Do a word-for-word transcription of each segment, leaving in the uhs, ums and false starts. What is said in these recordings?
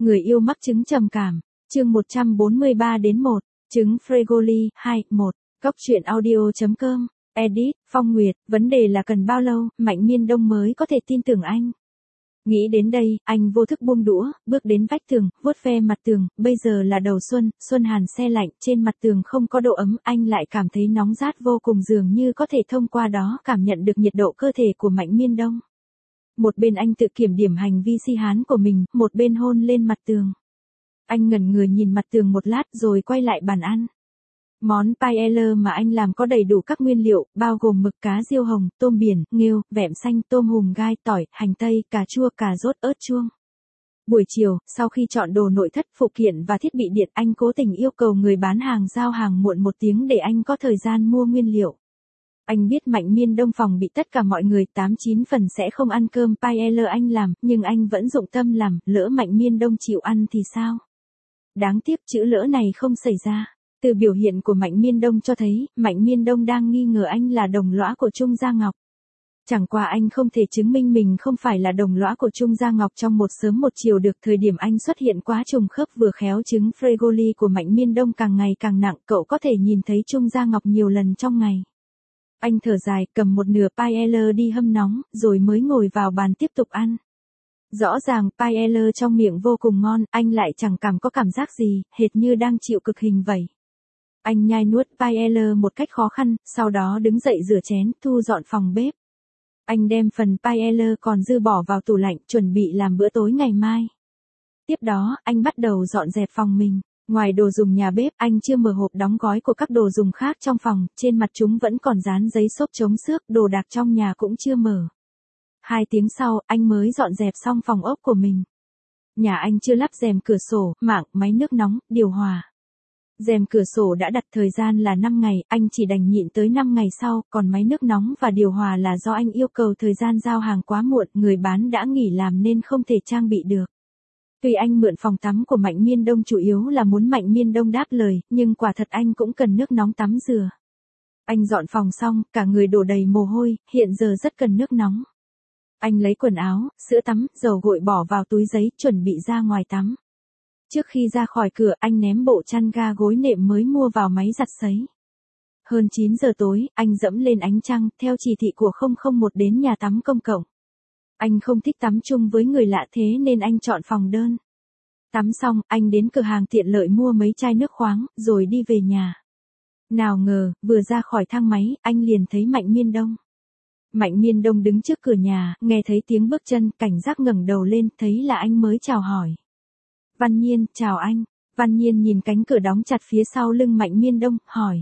Người yêu mắc chứng trầm cảm, chương một trăm bốn mươi ba đến một, chứng Fregoli, hai, một, góc truyện audio.com, edit, Phong Nguyệt, vấn đề là cần bao lâu, Mạnh Miên Đông mới có thể tin tưởng anh. Nghĩ đến đây, anh vô thức buông đũa, bước đến vách tường, vuốt ve mặt tường, bây giờ là đầu xuân, xuân hàn se lạnh, trên mặt tường không có độ ấm, anh lại cảm thấy nóng rát vô cùng dường như có thể thông qua đó cảm nhận được nhiệt độ cơ thể của Mạnh Miên Đông. Một bên anh tự kiểm điểm hành vi si hán của mình, một bên hôn lên mặt tường. Anh ngẩn người nhìn mặt tường một lát rồi quay lại bàn ăn. Món paella mà anh làm có đầy đủ các nguyên liệu, bao gồm mực cá riêu hồng, tôm biển, nghêu, vẹm xanh, tôm hùm gai, tỏi, hành tây, cà chua, cà rốt, ớt chuông. Buổi chiều, sau khi chọn đồ nội thất, phụ kiện và thiết bị điện, anh cố tình yêu cầu người bán hàng giao hàng muộn một tiếng để anh có thời gian mua nguyên liệu. Anh biết Mạnh Miên Đông phòng bị tất cả mọi người tám chín phần sẽ không ăn cơm paella anh làm, nhưng anh vẫn dụng tâm làm, lỡ Mạnh Miên Đông chịu ăn thì sao? Đáng tiếc chữ lỡ này không xảy ra. Từ biểu hiện của Mạnh Miên Đông cho thấy, Mạnh Miên Đông đang nghi ngờ anh là đồng lõa của Trung Gia Ngọc. Chẳng qua anh không thể chứng minh mình không phải là đồng lõa của Trung Gia Ngọc trong một sớm một chiều được. Thời điểm anh xuất hiện quá trùng khớp, vừa khéo chứng Fregoli của Mạnh Miên Đông càng ngày càng nặng, cậu có thể nhìn thấy Trung Gia Ngọc nhiều lần trong ngày. Anh thở dài, cầm một nửa paella đi hâm nóng, rồi mới ngồi vào bàn tiếp tục ăn. Rõ ràng paella trong miệng vô cùng ngon, anh lại chẳng cảm có cảm giác gì, hệt như đang chịu cực hình vậy. Anh nhai nuốt paella một cách khó khăn, sau đó đứng dậy rửa chén, thu dọn phòng bếp. Anh đem phần paella còn dư bỏ vào tủ lạnh, chuẩn bị làm bữa tối ngày mai. Tiếp đó, anh bắt đầu dọn dẹp phòng mình. Ngoài đồ dùng nhà bếp, anh chưa mở hộp đóng gói của các đồ dùng khác trong phòng, trên mặt chúng vẫn còn dán giấy xốp chống xước, đồ đạc trong nhà cũng chưa mở. Hai tiếng sau, anh mới dọn dẹp xong phòng ốc của mình. Nhà anh chưa lắp rèm cửa sổ, mạng, máy nước nóng, điều hòa. Rèm cửa sổ đã đặt thời gian là năm ngày, anh chỉ đành nhịn tới năm ngày sau, còn máy nước nóng và điều hòa là do anh yêu cầu thời gian giao hàng quá muộn, người bán đã nghỉ làm nên không thể trang bị được. Tuy anh mượn phòng tắm của Mạnh Miên Đông chủ yếu là muốn Mạnh Miên Đông đáp lời, nhưng quả thật anh cũng cần nước nóng tắm rửa. Anh dọn phòng xong, cả người đổ đầy mồ hôi, hiện giờ rất cần nước nóng. Anh lấy quần áo, sữa tắm, dầu gội bỏ vào túi giấy, chuẩn bị ra ngoài tắm. Trước khi ra khỏi cửa, anh ném bộ chăn ga gối nệm mới mua vào máy giặt sấy. Hơn chín giờ tối, anh dẫm lên ánh trăng, theo chỉ thị của không không một đến nhà tắm công cộng. Anh không thích tắm chung với người lạ thế nên anh chọn phòng đơn. Tắm xong, anh đến cửa hàng tiện lợi mua mấy chai nước khoáng, rồi đi về nhà. Nào ngờ, vừa ra khỏi thang máy, anh liền thấy Mạnh Miên Đông. Mạnh Miên Đông đứng trước cửa nhà, nghe thấy tiếng bước chân, cảnh giác ngẩng đầu lên, thấy là anh mới chào hỏi. Văn Nhiên, chào anh. Văn Nhiên nhìn cánh cửa đóng chặt phía sau lưng Mạnh Miên Đông, hỏi.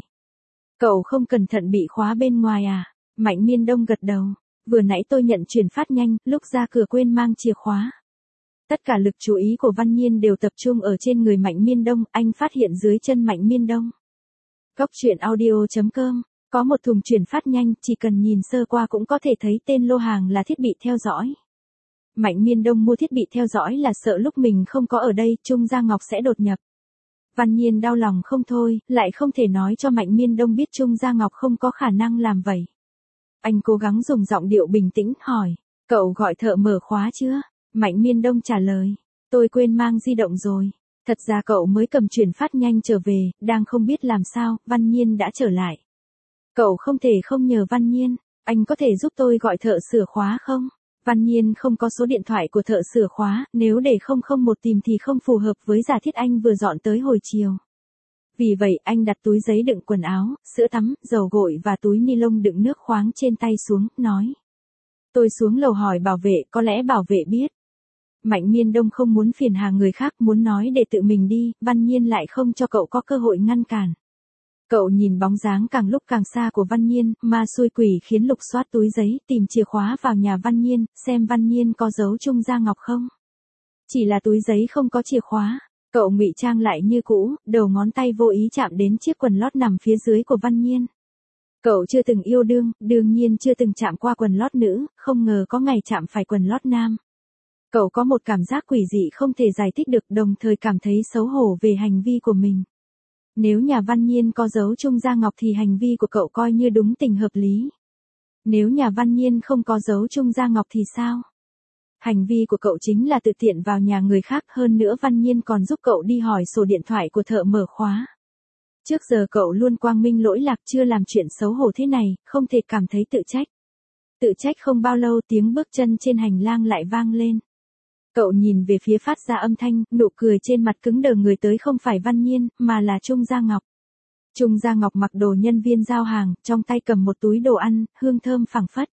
Cậu không cẩn thận bị khóa bên ngoài à? Mạnh Miên Đông gật đầu. Vừa nãy tôi nhận chuyển phát nhanh, lúc ra cửa quên mang chìa khóa. Tất cả lực chú ý của Văn Nhiên đều tập trung ở trên người Mạnh Miên Đông, anh phát hiện dưới chân Mạnh Miên Đông. Góc truyện audio.com, có một thùng chuyển phát nhanh, chỉ cần nhìn sơ qua cũng có thể thấy tên lô hàng là thiết bị theo dõi. Mạnh Miên Đông mua thiết bị theo dõi là sợ lúc mình không có ở đây, Trung Gia Ngọc sẽ đột nhập. Văn Nhiên đau lòng không thôi, lại không thể nói cho Mạnh Miên Đông biết Trung Gia Ngọc không có khả năng làm vậy. Anh cố gắng dùng giọng điệu bình tĩnh, hỏi, cậu gọi thợ mở khóa chưa? Mạnh Miên Đông trả lời, tôi quên mang di động rồi. Thật ra cậu mới cầm chuyển phát nhanh trở về, đang không biết làm sao, Văn Nhiên đã trở lại. Cậu không thể không nhờ Văn Nhiên, anh có thể giúp tôi gọi thợ sửa khóa không? Văn Nhiên không có số điện thoại của thợ sửa khóa, nếu để không không một tìm thì không phù hợp với giả thiết anh vừa dọn tới hồi chiều. Vì vậy, anh đặt túi giấy đựng quần áo, sữa tắm, dầu gội và túi ni lông đựng nước khoáng trên tay xuống, nói. Tôi xuống lầu hỏi bảo vệ, có lẽ bảo vệ biết. Mạnh Miên Đông không muốn phiền hà người khác, muốn nói để tự mình đi, Văn Nhiên lại không cho cậu có cơ hội ngăn cản. Cậu nhìn bóng dáng càng lúc càng xa của Văn Nhiên, ma xui quỷ khiến lục soát túi giấy, tìm chìa khóa vào nhà Văn Nhiên, xem Văn Nhiên có giấu Trung Gia Ngọc không. Chỉ là túi giấy không có chìa khóa. Cậu ngụy trang lại như cũ, đầu ngón tay vô ý chạm đến chiếc quần lót nằm phía dưới của Văn Nhiên. Cậu chưa từng yêu đương, đương nhiên chưa từng chạm qua quần lót nữ, không ngờ có ngày chạm phải quần lót nam. Cậu có một cảm giác quỷ dị không thể giải thích được, đồng thời cảm thấy xấu hổ về hành vi của mình. Nếu nhà Văn Nhiên có giấu Trung Gia Ngọc thì hành vi của cậu coi như đúng tình hợp lý. Nếu nhà Văn Nhiên không có giấu Trung Gia Ngọc thì sao? Hành vi của cậu chính là tự tiện vào nhà người khác, hơn nữa Văn Nhiên còn giúp cậu đi hỏi sổ điện thoại của thợ mở khóa. Trước giờ cậu luôn quang minh lỗi lạc, chưa làm chuyện xấu hổ thế này, không thể cảm thấy tự trách. Tự trách không bao lâu tiếng bước chân trên hành lang lại vang lên. Cậu nhìn về phía phát ra âm thanh, nụ cười trên mặt cứng đờ, người tới không phải Văn Nhiên, mà là Trung Gia Ngọc. Trung Gia Ngọc mặc đồ nhân viên giao hàng, trong tay cầm một túi đồ ăn, hương thơm phảng phất.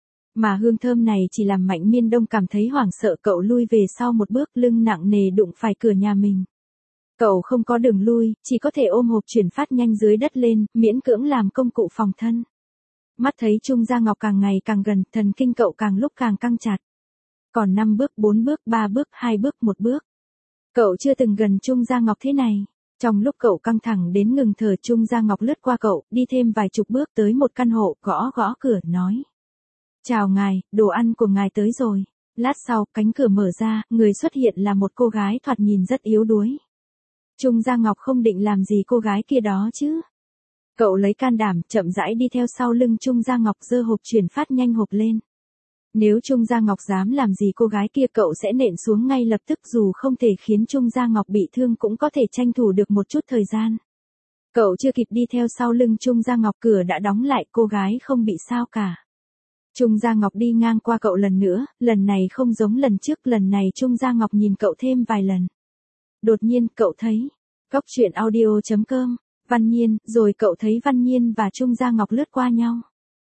Mà hương thơm này chỉ làm Mạnh Miên Đông cảm thấy hoảng sợ, cậu lui về sau một bước, lưng nặng nề đụng phải cửa nhà mình. Cậu không có đường lui, chỉ có thể ôm hộp chuyển phát nhanh dưới đất lên, miễn cưỡng làm công cụ phòng thân. Mắt thấy Trung Gia Ngọc càng ngày càng gần, thần kinh cậu càng lúc càng căng chặt. Còn năm bước, bốn bước, ba bước, hai bước, một bước. Cậu chưa từng gần Trung Gia Ngọc thế này. Trong lúc cậu căng thẳng đến ngừng thở, Trung Gia Ngọc lướt qua cậu, đi thêm vài chục bước tới một căn hộ, gõ gõ cửa, nói. Chào ngài, đồ ăn của ngài tới rồi. Lát sau, cánh cửa mở ra, người xuất hiện là một cô gái thoạt nhìn rất yếu đuối. Trung Gia Ngọc không định làm gì cô gái kia đó chứ. Cậu lấy can đảm, chậm rãi đi theo sau lưng Trung Gia Ngọc, giơ hộp chuyển phát nhanh hộp lên. Nếu Trung Gia Ngọc dám làm gì cô gái kia, cậu sẽ nện xuống ngay lập tức, dù không thể khiến Trung Gia Ngọc bị thương cũng có thể tranh thủ được một chút thời gian. Cậu chưa kịp đi theo sau lưng Trung Gia Ngọc, cửa đã đóng lại, cô gái không bị sao cả. Trung Gia Ngọc đi ngang qua cậu lần nữa, lần này không giống lần trước, lần này Trung Gia Ngọc nhìn cậu thêm vài lần. Đột nhiên, cậu thấy, Cóc truyện audio chấm com, Văn Nhiên, rồi cậu thấy Văn Nhiên và Trung Gia Ngọc lướt qua nhau.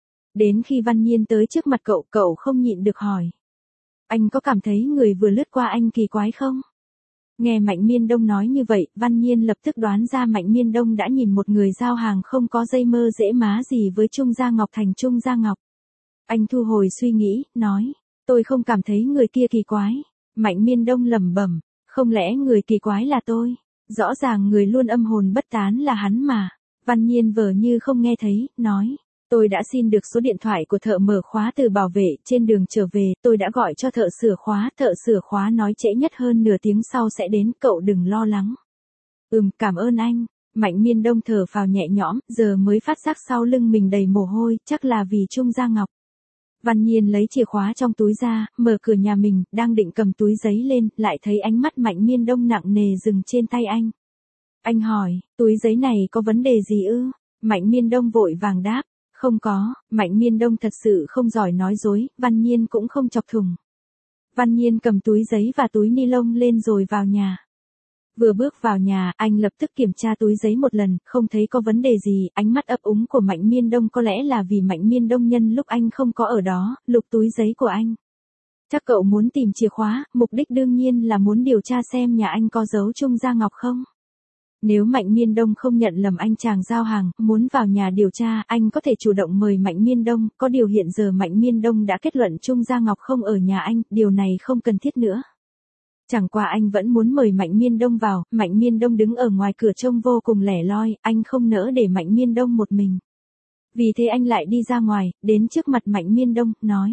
Đến khi Văn Nhiên tới trước mặt cậu, cậu không nhịn được hỏi. Anh có cảm thấy người vừa lướt qua anh kỳ quái không? Nghe Mạnh Miên Đông nói như vậy, Văn Nhiên lập tức đoán ra Mạnh Miên Đông đã nhìn một người giao hàng không có dây mơ dễ má gì với Trung Gia Ngọc thành Trung Gia Ngọc. Anh thu hồi suy nghĩ, nói, tôi không cảm thấy người kia kỳ quái. Mạnh Miên Đông lẩm bẩm, không lẽ người kỳ quái là tôi? Rõ ràng người luôn âm hồn bất tán là hắn mà. Văn Nhiên vờ như không nghe thấy, nói, tôi đã xin được số điện thoại của thợ mở khóa từ bảo vệ, trên đường trở về, tôi đã gọi cho thợ sửa khóa, thợ sửa khóa nói trễ nhất hơn nửa tiếng sau sẽ đến, cậu đừng lo lắng. Ừm, cảm ơn anh. Mạnh Miên Đông thở phào nhẹ nhõm, giờ mới phát giác sau lưng mình đầy mồ hôi, chắc là vì Trung Gia Ngọc. Văn Nhiên lấy chìa khóa trong túi ra, mở cửa nhà mình, đang định cầm túi giấy lên, lại thấy ánh mắt Mạnh Miên Đông nặng nề dừng trên tay anh. Anh hỏi, túi giấy này có vấn đề gì ư? Mạnh Miên Đông vội vàng đáp, không có. Mạnh Miên Đông thật sự không giỏi nói dối, Văn Nhiên cũng không chọc thủng. Văn Nhiên cầm túi giấy và túi ni lông lên rồi vào nhà. Vừa bước vào nhà, anh lập tức kiểm tra túi giấy một lần, không thấy có vấn đề gì, ánh mắt ấp úng của Mạnh Miên Đông có lẽ là vì Mạnh Miên Đông nhân lúc anh không có ở đó, lục túi giấy của anh. Chắc cậu muốn tìm chìa khóa, mục đích đương nhiên là muốn điều tra xem nhà anh có giấu Trung Gia Ngọc không. Nếu Mạnh Miên Đông không nhận lầm anh chàng giao hàng, muốn vào nhà điều tra, anh có thể chủ động mời Mạnh Miên Đông, có điều hiện giờ Mạnh Miên Đông đã kết luận Trung Gia Ngọc không ở nhà anh, điều này không cần thiết nữa. Chẳng qua anh vẫn muốn mời Mạnh Miên Đông vào, Mạnh Miên Đông đứng ở ngoài cửa trông vô cùng lẻ loi, anh không nỡ để Mạnh Miên Đông một mình. Vì thế anh lại đi ra ngoài, đến trước mặt Mạnh Miên Đông, nói.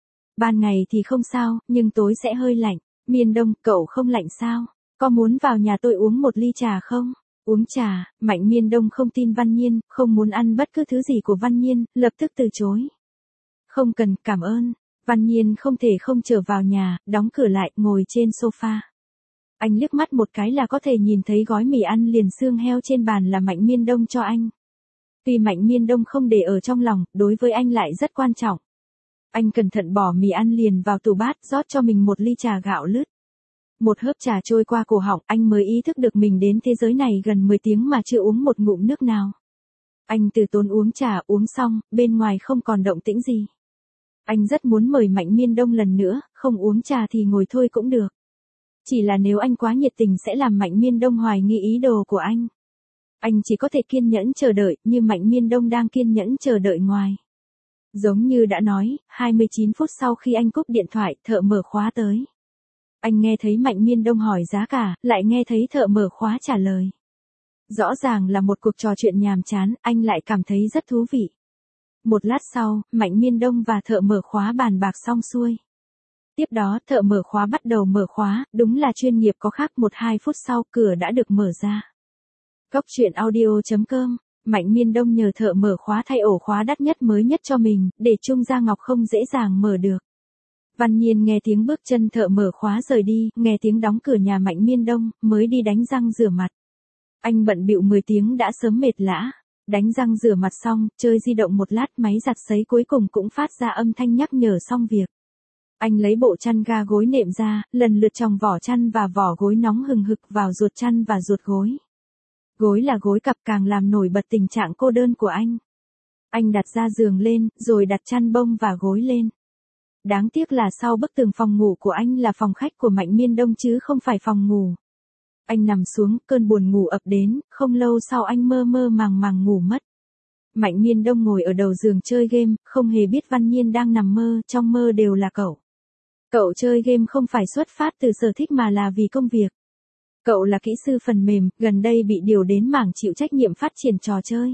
Ban ngày thì không sao, nhưng tối sẽ hơi lạnh. Miên Đông, cậu không lạnh sao? Có muốn vào nhà tôi uống một ly trà không? Uống trà. Mạnh Miên Đông không tin Văn Nhiên, không muốn ăn bất cứ thứ gì của Văn Nhiên, lập tức từ chối. Không cần, cảm ơn. Văn Nhiên không thể không trở vào nhà, đóng cửa lại, ngồi trên sofa. Anh liếc mắt một cái là có thể nhìn thấy gói mì ăn liền xương heo trên bàn là Mạnh Miên Đông cho anh. Tuy Mạnh Miên Đông không để ở trong lòng, đối với anh lại rất quan trọng. Anh cẩn thận bỏ mì ăn liền vào tủ bát, rót cho mình một ly trà gạo lứt. Một hớp trà trôi qua cổ họng, anh mới ý thức được mình đến thế giới này gần mười tiếng mà chưa uống một ngụm nước nào. Anh từ tốn uống trà, uống xong, bên ngoài không còn động tĩnh gì. Anh rất muốn mời Mạnh Miên Đông lần nữa, không uống trà thì ngồi thôi cũng được. Chỉ là nếu anh quá nhiệt tình sẽ làm Mạnh Miên Đông hoài nghi ý đồ của anh. Anh chỉ có thể kiên nhẫn chờ đợi, như Mạnh Miên Đông đang kiên nhẫn chờ đợi ngoài. Giống như đã nói, hai mươi chín phút sau khi anh cúp điện thoại, thợ mở khóa tới. Anh nghe thấy Mạnh Miên Đông hỏi giá cả, lại nghe thấy thợ mở khóa trả lời. Rõ ràng là một cuộc trò chuyện nhàm chán, anh lại cảm thấy rất thú vị. Một lát sau, Mạnh Miên Đông và thợ mở khóa bàn bạc xong xuôi. Tiếp đó, thợ mở khóa bắt đầu mở khóa, đúng là chuyên nghiệp có khác. Một hai phút sau, cửa đã được mở ra. Cóc truyện audio chấm com, Mạnh Miên Đông nhờ thợ mở khóa thay ổ khóa đắt nhất mới nhất cho mình, để Trung Gia Ngọc không dễ dàng mở được. Văn Nhiên nghe tiếng bước chân thợ mở khóa rời đi, nghe tiếng đóng cửa nhà Mạnh Miên Đông, mới đi đánh răng rửa mặt. Anh bận bịu mười tiếng đã sớm mệt lã. Đánh răng rửa mặt xong, chơi di động một lát, máy giặt sấy cuối cùng cũng phát ra âm thanh nhắc nhở xong việc. Anh lấy bộ chăn ga gối nệm ra, lần lượt chồng vỏ chăn và vỏ gối nóng hừng hực vào ruột chăn và ruột gối. Gối là gối cặp càng làm nổi bật tình trạng cô đơn của anh. Anh đặt ra giường lên, rồi đặt chăn bông và gối lên. Đáng tiếc là sau bức tường phòng ngủ của anh là phòng khách của Mạnh Miên Đông chứ không phải phòng ngủ. Anh nằm xuống, cơn buồn ngủ ập đến, không lâu sau anh mơ mơ màng màng ngủ mất. Mạnh Miên Đông ngồi ở đầu giường chơi game, không hề biết Văn Nhiên đang nằm mơ, trong mơ đều là cậu. Cậu chơi game không phải xuất phát từ sở thích mà là vì công việc. Cậu là kỹ sư phần mềm, gần đây bị điều đến mảng chịu trách nhiệm phát triển trò chơi.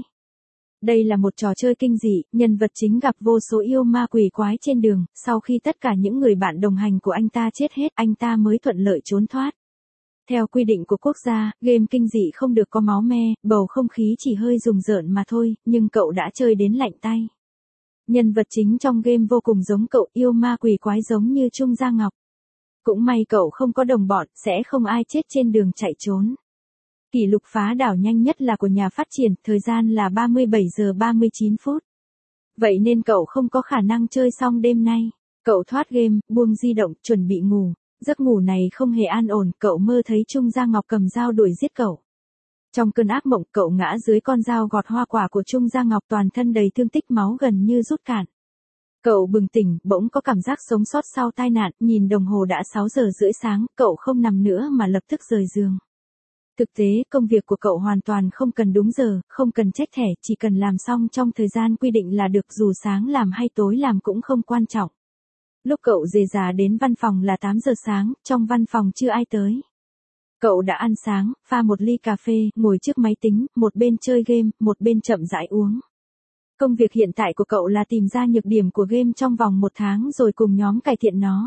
Đây là một trò chơi kinh dị, nhân vật chính gặp vô số yêu ma quỷ quái trên đường, sau khi tất cả những người bạn đồng hành của anh ta chết hết, anh ta mới thuận lợi trốn thoát. Theo quy định của quốc gia, game kinh dị không được có máu me, bầu không khí chỉ hơi rùng rợn mà thôi, nhưng cậu đã chơi đến lạnh tay. Nhân vật chính trong game vô cùng giống cậu, yêu ma quỷ quái giống như Trung Gia Ngọc. Cũng may cậu không có đồng bọn, sẽ không ai chết trên đường chạy trốn. Kỷ lục phá đảo nhanh nhất là của nhà phát triển, thời gian là ba mươi bảy giờ ba mươi chín phút. Vậy nên cậu không có khả năng chơi xong đêm nay. Cậu thoát game, buông di động, chuẩn bị ngủ. Giấc ngủ này không hề an ổn, cậu mơ thấy Trung Gia Ngọc cầm dao đuổi giết cậu. Trong cơn ác mộng, cậu ngã dưới con dao gọt hoa quả của Trung Gia Ngọc, toàn thân đầy thương tích, máu gần như rút cạn. Cậu bừng tỉnh, bỗng có cảm giác sống sót sau tai nạn, nhìn đồng hồ đã sáu giờ rưỡi sáng, cậu không nằm nữa mà lập tức rời giường. Thực tế, công việc của cậu hoàn toàn không cần đúng giờ, không cần check thẻ, chỉ cần làm xong trong thời gian quy định là được, dù sáng làm hay tối làm cũng không quan trọng. Lúc cậu dề dà đến văn phòng là tám giờ sáng, trong văn phòng chưa ai tới. Cậu đã ăn sáng, pha một ly cà phê, ngồi trước máy tính, một bên chơi game, một bên chậm rãi uống. Công việc hiện tại của cậu là tìm ra nhược điểm của game trong vòng một tháng rồi cùng nhóm cải thiện nó.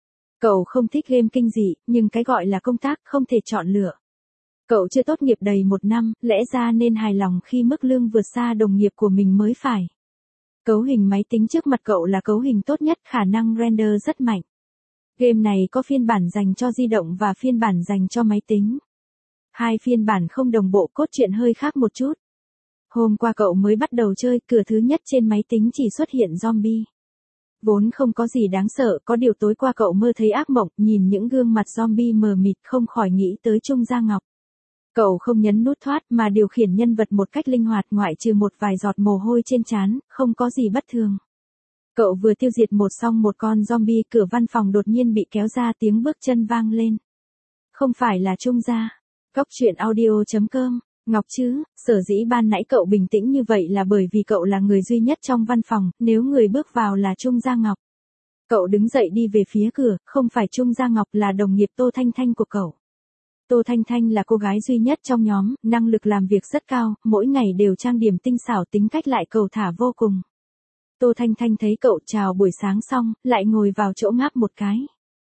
Cậu không thích game kinh dị, nhưng cái gọi là công tác không thể chọn lựa. Cậu chưa tốt nghiệp đầy một năm, lẽ ra nên hài lòng khi mức lương vượt xa đồng nghiệp của mình mới phải. Cấu hình máy tính trước mặt cậu là cấu hình tốt nhất, khả năng render rất mạnh. Game này có phiên bản dành cho di động và phiên bản dành cho máy tính. Hai phiên bản không đồng bộ, cốt truyện hơi khác một chút. Hôm qua cậu mới bắt đầu chơi, cửa thứ nhất trên máy tính chỉ xuất hiện zombie. Vốn không có gì đáng sợ, có điều tối qua cậu mơ thấy ác mộng, nhìn những gương mặt zombie mờ mịt không khỏi nghĩ tới Trung Gia Ngọc. Cậu không nhấn nút thoát mà điều khiển nhân vật một cách linh hoạt, ngoại trừ một vài giọt mồ hôi trên trán, không có gì bất thường. Cậu vừa tiêu diệt một xong một con zombie, cửa văn phòng đột nhiên bị kéo ra, tiếng bước chân vang lên. Không phải là Trung Gia. Góc truyện audio chấm com. Ngọc chứ, sở dĩ ban nãy cậu bình tĩnh như vậy là bởi vì cậu là người duy nhất trong văn phòng, nếu người bước vào là Trung Gia Ngọc. Cậu đứng dậy đi về phía cửa, không phải Trung Gia Ngọc là đồng nghiệp Tô Thanh Thanh của cậu. Tô Thanh Thanh là cô gái duy nhất trong nhóm, năng lực làm việc rất cao, mỗi ngày đều trang điểm tinh xảo, tính cách lại cầu thả vô cùng. Tô Thanh Thanh thấy cậu chào buổi sáng xong, lại ngồi vào chỗ ngáp một cái.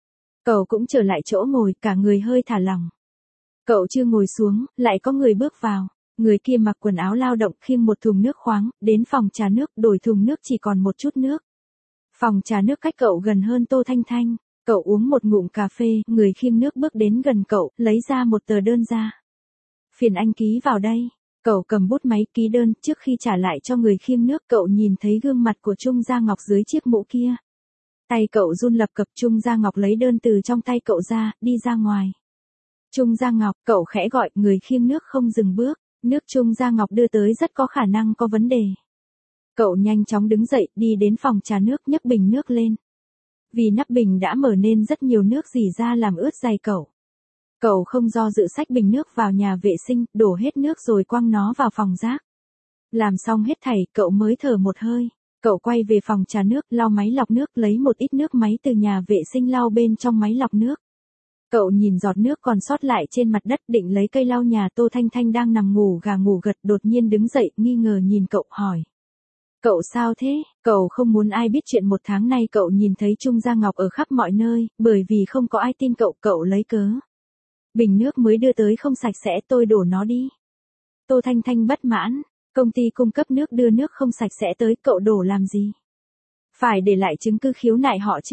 Cậu cũng trở lại chỗ ngồi, cả người hơi thả lỏng. Cậu chưa ngồi xuống, lại có người bước vào. Người kia mặc quần áo lao động, khiêng một thùng nước khoáng, đến phòng trà nước, đổi thùng nước chỉ còn một chút nước. Phòng trà nước cách cậu gần hơn Tô Thanh Thanh. Cậu uống một ngụm cà phê, người khiêng nước bước đến gần cậu, lấy ra một tờ đơn ra. Phiền anh ký vào đây. Cậu cầm bút máy ký đơn, trước khi trả lại cho người khiêng nước, cậu nhìn thấy gương mặt của Trung Gia Ngọc dưới chiếc mũ kia. Tay cậu run lập cập, Trung Gia Ngọc lấy đơn từ trong tay cậu ra, đi ra ngoài. Trung Gia Ngọc, cậu khẽ gọi, người khiêng nước không dừng bước, nước Trung Gia Ngọc đưa tới rất có khả năng có vấn đề. Cậu nhanh chóng đứng dậy, đi đến phòng trà nước, nhấc bình nước lên. Vì nắp bình đã mở nên rất nhiều nước rỉ ra làm ướt giày cậu. Cậu không do dự xách bình nước vào nhà vệ sinh, đổ hết nước rồi quăng nó vào phòng rác. Làm xong hết thảy, cậu mới thở một hơi. Cậu quay về phòng trà nước, lau máy lọc nước, lấy một ít nước máy từ nhà vệ sinh lau bên trong máy lọc nước. Cậu nhìn giọt nước còn sót lại trên mặt đất, định lấy cây lau nhà. Tô Thanh Thanh đang nằm ngủ gà ngủ gật, đột nhiên đứng dậy, nghi ngờ nhìn cậu, hỏi. Cậu sao thế? Cậu không muốn ai biết chuyện một tháng nay cậu nhìn thấy Trung Gia Ngọc ở khắp mọi nơi, bởi vì không có ai tin cậu, cậu lấy cớ. Bình nước mới đưa tới không sạch sẽ, tôi đổ nó đi. Tô Thanh Thanh bất mãn, công ty cung cấp nước đưa nước không sạch sẽ tới, cậu đổ làm gì? Phải để lại chứng cứ khiếu nại họ chứ.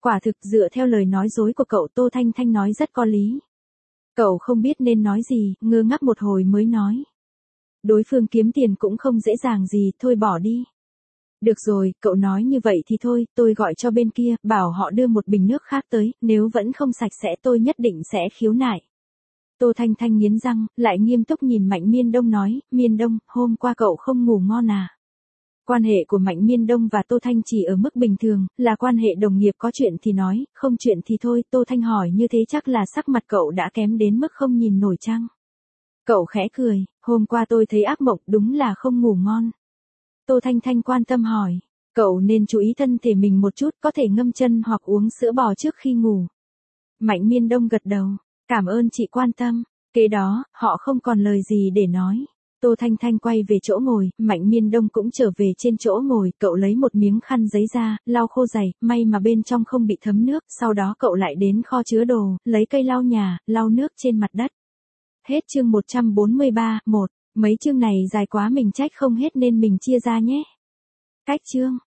Quả thực dựa theo lời nói dối của cậu, Tô Thanh Thanh nói rất có lý. Cậu không biết nên nói gì, ngơ ngác một hồi mới nói. Đối phương kiếm tiền cũng không dễ dàng gì, thôi bỏ đi. Được rồi, cậu nói như vậy thì thôi, tôi gọi cho bên kia, bảo họ đưa một bình nước khác tới, nếu vẫn không sạch sẽ tôi nhất định sẽ khiếu nại. Tô Thanh Thanh nghiến răng, lại nghiêm túc nhìn Mạnh Miên Đông nói, Miên Đông, hôm qua cậu không ngủ ngon à? Quan hệ của Mạnh Miên Đông và Tô Thanh chỉ ở mức bình thường, là quan hệ đồng nghiệp, có chuyện thì nói, không chuyện thì thôi. Tô Thanh hỏi như thế chắc là sắc mặt cậu đã kém đến mức không nhìn nổi chăng? Cậu khẽ cười, hôm qua tôi thấy ác mộng, đúng là không ngủ ngon. Tô Thanh Thanh quan tâm hỏi, cậu nên chú ý thân thể mình một chút, có thể ngâm chân hoặc uống sữa bò trước khi ngủ. Mạnh Miên Đông gật đầu, cảm ơn chị quan tâm. Kế đó, họ không còn lời gì để nói. Tô Thanh Thanh quay về chỗ ngồi, Mạnh Miên Đông cũng trở về trên chỗ ngồi, cậu lấy một miếng khăn giấy ra, lau khô giày, may mà bên trong không bị thấm nước, sau đó cậu lại đến kho chứa đồ, lấy cây lau nhà, lau nước trên mặt đất. Hết chương một trăm bốn mươi ba, một. Mấy chương này dài quá mình trách không hết nên mình chia ra nhé. Cách chương